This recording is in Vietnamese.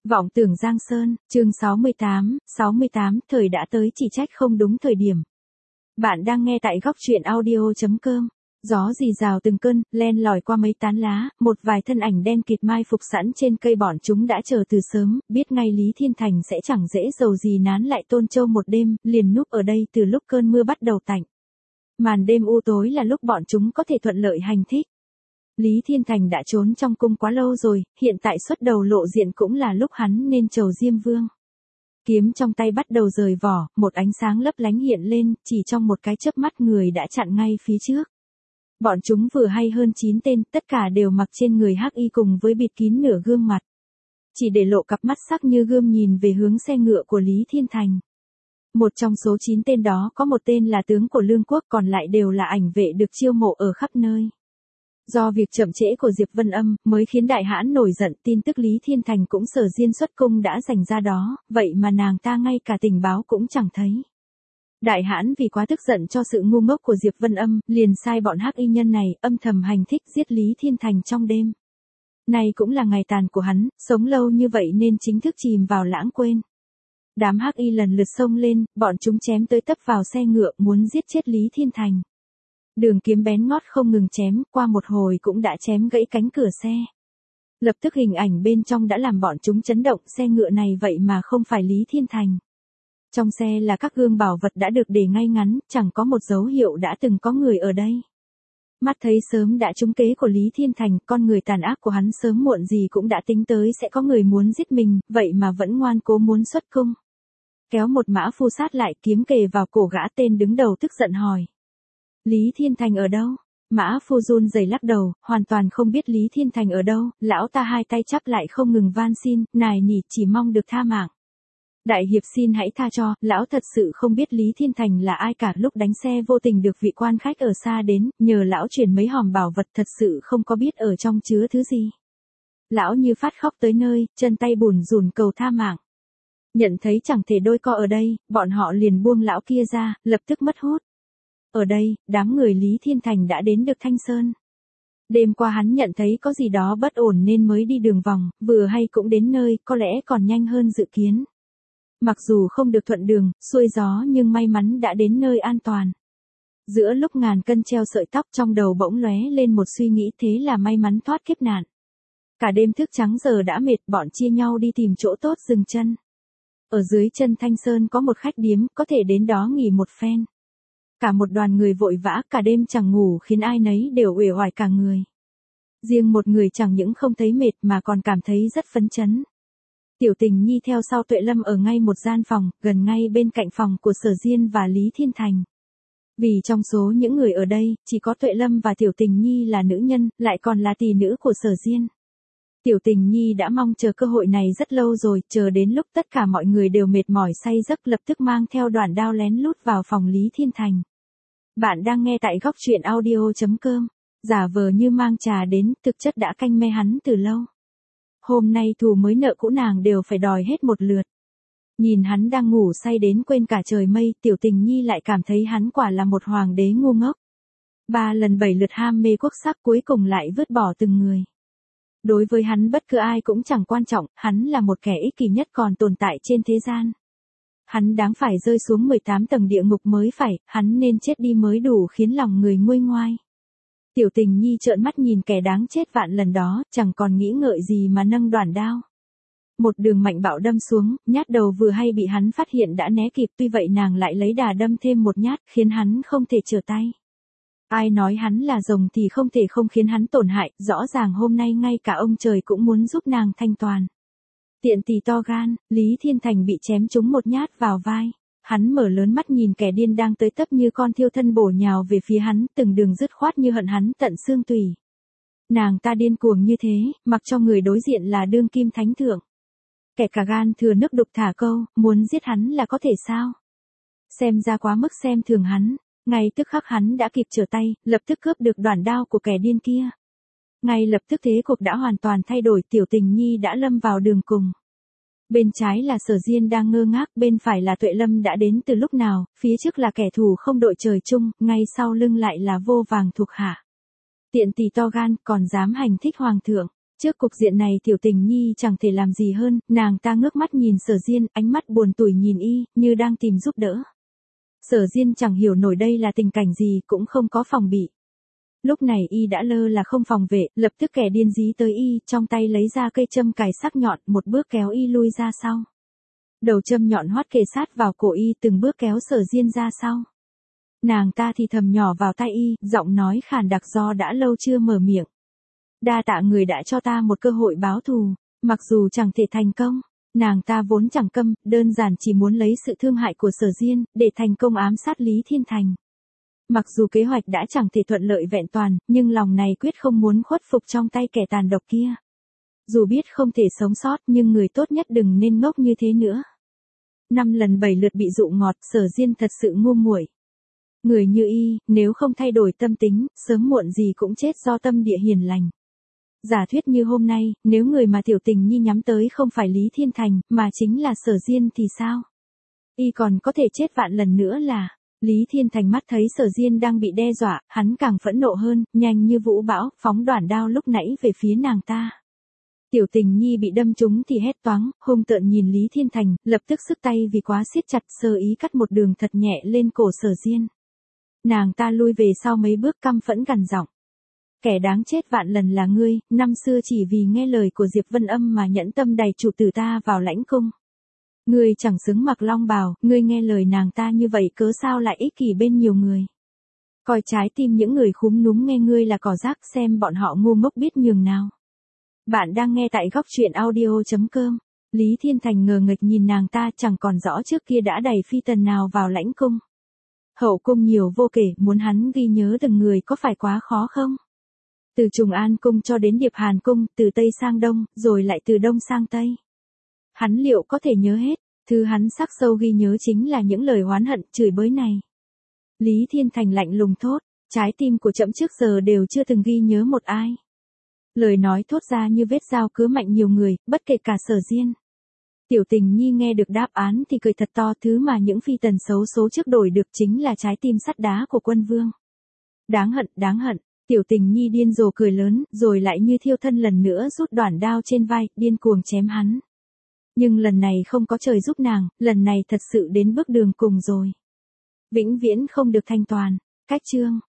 Vọng tưởng Giang Sơn, chương 68, thời đã tới chỉ trách không đúng thời điểm. Bạn đang nghe tại góc truyện audio.com. Gió rì rào từng cơn, len lỏi qua mấy tán lá, một vài thân ảnh đen kịt mai phục sẵn trên cây bọn chúng đã chờ từ sớm, biết ngay Lý Thiên Thành sẽ chẳng dễ dầu gì nán lại Tôn Châu một đêm, liền núp ở đây từ lúc cơn mưa bắt đầu tạnh. Màn đêm u tối là lúc bọn chúng có thể thuận lợi hành thích. Lý Thiên Thành đã trốn trong cung quá lâu rồi, hiện tại xuất đầu lộ diện cũng là lúc hắn nên chầu Diêm Vương. Kiếm trong tay bắt đầu rời vỏ, một ánh sáng lấp lánh hiện lên, chỉ trong một cái chớp mắt người đã chặn ngay phía trước. Bọn chúng vừa hay hơn 9 tên, tất cả đều mặc trên người hắc y cùng với bịt kín nửa gương mặt. Chỉ để lộ cặp mắt sắc như gươm nhìn về hướng xe ngựa của Lý Thiên Thành. Một trong số 9 tên đó có một tên là tướng của Lương Quốc, còn lại đều là ảnh vệ được chiêu mộ ở khắp nơi. Do việc chậm trễ của Diệp Vân Âm mới khiến đại hãn nổi giận, tin tức Lý Thiên Thành cũng sở diên xuất cung đã dành ra đó, vậy mà nàng ta ngay cả tình báo cũng chẳng thấy. Đại hãn vì quá tức giận cho sự ngu ngốc của Diệp Vân Âm, liền sai bọn hắc y nhân này âm thầm hành thích giết Lý Thiên Thành trong đêm. Này cũng là ngày tàn của hắn, sống lâu như vậy nên chính thức chìm vào lãng quên. Đám hắc y lần lượt xông lên, bọn chúng chém tới tấp vào xe ngựa muốn giết chết Lý Thiên Thành. Đường kiếm bén ngót không ngừng chém, qua một hồi cũng đã chém gãy cánh cửa xe. Lập tức hình ảnh bên trong đã làm bọn chúng chấn động, xe ngựa này vậy mà không phải Lý Thiên Thành. Trong xe là các gương bảo vật đã được để ngay ngắn, chẳng có một dấu hiệu đã từng có người ở đây. Mắt thấy sớm đã trúng kế của Lý Thiên Thành, con người tàn ác của hắn sớm muộn gì cũng đã tính tới sẽ có người muốn giết mình, vậy mà vẫn ngoan cố muốn xuất cung. Kéo một mã phu sát lại, kiếm kề vào cổ gã tên đứng đầu tức giận hỏi. Lý Thiên Thành ở đâu? Mã phu run rẩy lắc đầu, hoàn toàn không biết Lý Thiên Thành ở đâu, lão ta hai tay chắp lại không ngừng van xin, nài nỉ chỉ mong được tha mạng. Đại hiệp xin hãy tha cho, lão thật sự không biết Lý Thiên Thành là ai cả, lúc đánh xe vô tình được vị quan khách ở xa đến, nhờ lão chuyển mấy hòm bảo vật, thật sự không có biết ở trong chứa thứ gì. Lão như phát khóc tới nơi, chân tay bủn rủn cầu tha mạng. Nhận thấy chẳng thể đôi co ở đây, bọn họ liền buông lão kia ra, lập tức mất hút. Ở đây, đám người Lý Thiên Thành đã đến được Thanh Sơn. Đêm qua hắn nhận thấy có gì đó bất ổn nên mới đi đường vòng, vừa hay cũng đến nơi, có lẽ còn nhanh hơn dự kiến. Mặc dù không được thuận đường, xuôi gió nhưng may mắn đã đến nơi an toàn. Giữa lúc ngàn cân treo sợi tóc, trong đầu bỗng lóe lên một suy nghĩ, thế là may mắn thoát kiếp nạn. Cả đêm thức trắng giờ đã mệt, bọn chia nhau đi tìm chỗ tốt dừng chân. Ở dưới chân Thanh Sơn có một khách điếm, có thể đến đó nghỉ một phen. Cả một đoàn người vội vã, cả đêm chẳng ngủ khiến ai nấy đều uể oải cả người. Riêng một người chẳng những không thấy mệt mà còn cảm thấy rất phấn chấn. Tiểu Tình Nhi theo sau Tuệ Lâm ở ngay một gian phòng, gần ngay bên cạnh phòng của Sở Diên và Lý Thiên Thành. Vì trong số những người ở đây, chỉ có Tuệ Lâm và Tiểu Tình Nhi là nữ nhân, lại còn là tỳ nữ của Sở Diên. Tiểu Tình Nhi đã mong chờ cơ hội này rất lâu rồi, chờ đến lúc tất cả mọi người đều mệt mỏi say giấc, lập tức mang theo đoạn đao lén lút vào phòng Lý Thiên Thành. Bạn đang nghe tại góc truyện audio.com. Giả vờ như mang trà đến, thực chất đã canh me hắn từ lâu. Hôm nay thù mới nợ cũ nàng đều phải đòi hết một lượt. Nhìn hắn đang ngủ say đến quên cả trời mây, Tiểu Tình Nhi lại cảm thấy hắn quả là một hoàng đế ngu ngốc. 3 lần 7 lượt ham mê quốc sắc cuối cùng lại vứt bỏ từng người. Đối với hắn bất cứ ai cũng chẳng quan trọng, hắn là một kẻ ích kỷ nhất còn tồn tại trên thế gian. Hắn đáng phải rơi xuống 18 tầng địa ngục mới phải, hắn nên chết đi mới đủ khiến lòng người nguôi ngoai. Tiểu Tình Nhi trợn mắt nhìn kẻ đáng chết vạn lần đó, chẳng còn nghĩ ngợi gì mà nâng đoạn đao. Một đường mạnh bạo đâm xuống, nhát đầu vừa hay bị hắn phát hiện đã né kịp, tuy vậy nàng lại lấy đà đâm thêm một nhát, khiến hắn không thể trở tay. Ai nói hắn là rồng thì không thể không khiến hắn tổn hại, rõ ràng hôm nay ngay cả ông trời cũng muốn giúp nàng thanh toàn. Tiện tỳ to gan, Lý Thiên Thành bị chém trúng một nhát vào vai. Hắn mở lớn mắt nhìn kẻ điên đang tới tấp như con thiêu thân bổ nhào về phía hắn, từng đường dứt khoát như hận hắn tận xương tủy. Nàng ta điên cuồng như thế, mặc cho người đối diện là đương kim thánh thượng. Kẻ cả gan thừa nước đục thả câu, muốn giết hắn là có thể sao? Xem ra quá mức xem thường hắn, ngay tức khắc hắn đã kịp trở tay, lập tức cướp được đoạn đao của kẻ điên kia. Ngay lập tức thế cuộc đã hoàn toàn thay đổi, Tiểu Tình Nhi đã lâm vào đường cùng. Bên trái là Sở Diên đang ngơ ngác, bên phải là Tuệ Lâm đã đến từ lúc nào, phía trước là kẻ thù không đội trời chung, ngay sau lưng lại là vô vàng thuộc hạ. Tiện tỳ to gan, còn dám hành thích hoàng thượng. Trước cục diện này Tiểu Tình Nhi chẳng thể làm gì hơn, nàng ta ngước mắt nhìn Sở Diên, ánh mắt buồn tủi nhìn y, như đang tìm giúp đỡ. Sở Diên chẳng hiểu nổi đây là tình cảnh gì, cũng không có phòng bị. Lúc này y đã lơ là không phòng vệ, lập tức kẻ điên dí tới y, trong tay lấy ra cây châm cài sắc nhọn, một bước kéo y lui ra sau. Đầu châm nhọn hoắt kề sát vào cổ y, từng bước kéo Sở Diên ra sau. Nàng ta thì thầm nhỏ vào tai y, giọng nói khàn đặc do đã lâu chưa mở miệng. Đa tạ người đã cho ta một cơ hội báo thù, mặc dù chẳng thể thành công. Nàng ta vốn chẳng câm, đơn giản chỉ muốn lấy sự thương hại của Sở Diên, để thành công ám sát Lý Thiên Thành. Mặc dù kế hoạch đã chẳng thể thuận lợi vẹn toàn, nhưng lòng này quyết không muốn khuất phục trong tay kẻ tàn độc kia. Dù biết không thể sống sót nhưng người tốt nhất đừng nên ngốc như thế nữa. 5 lần 7 lượt bị dụ ngọt, Sở Diên thật sự ngu muội. Người như y, nếu không thay đổi tâm tính, sớm muộn gì cũng chết do tâm địa hiền lành. Giả thuyết như hôm nay, nếu người mà Tiểu Tình Nhi nhắm tới không phải Lý Thiên Thành, mà chính là Sở Diên thì sao? Y còn có thể chết vạn lần nữa là... Lý Thiên Thành mắt thấy Sở Diên đang bị đe dọa, hắn càng phẫn nộ hơn, nhanh như vũ bão, phóng đoản đao lúc nãy về phía nàng ta. Tiểu Tình Nhi bị đâm trúng thì hét toáng, hung tợn nhìn Lý Thiên Thành, lập tức sức tay vì quá siết chặt, sơ ý cắt một đường thật nhẹ lên cổ Sở Diên. Nàng ta lui về sau mấy bước căm phẫn gằn giọng. Kẻ đáng chết vạn lần là ngươi, năm xưa chỉ vì nghe lời của Diệp Vân Âm mà nhẫn tâm đày chủ tử ta vào lãnh cung. Ngươi chẳng xứng mặc long bào, ngươi nghe lời nàng ta như vậy cớ sao lại ích kỷ bên nhiều người. Coi trái tim những người khúm núm nghe ngươi là cỏ rác, xem bọn họ ngu ngốc biết nhường nào. Bạn đang nghe tại góc truyện audio.com. Lý Thiên Thành ngờ nghệch nhìn nàng ta, chẳng còn rõ trước kia đã đẩy phi tần nào vào lãnh cung. Hậu cung nhiều vô kể, muốn hắn ghi nhớ từng người có phải quá khó không? Từ Trùng An cung cho đến Điệp Hàn cung, từ Tây sang Đông, rồi lại từ Đông sang Tây. Hắn liệu có thể nhớ hết? Thứ hắn sắc sâu ghi nhớ chính là những lời oán hận, chửi bới này. Lý Thiên Thành lạnh lùng thốt, trái tim của trẫm trước giờ đều chưa từng ghi nhớ một ai. Lời nói thốt ra như vết dao cứa mạnh nhiều người, bất kể cả Sở Diên. Tiểu Tình Nhi nghe được đáp án thì cười thật to, thứ mà những phi tần xấu số trước đổi được chính là trái tim sắt đá của quân vương. Đáng hận, đáng hận. Tiểu Tình Nhi điên rồ cười lớn, rồi lại như thiêu thân lần nữa rút đoản đao trên vai, điên cuồng chém hắn. Nhưng lần này không có trời giúp nàng, lần này thật sự đến bước đường cùng rồi. Vĩnh viễn không được thanh toàn. Cách chương.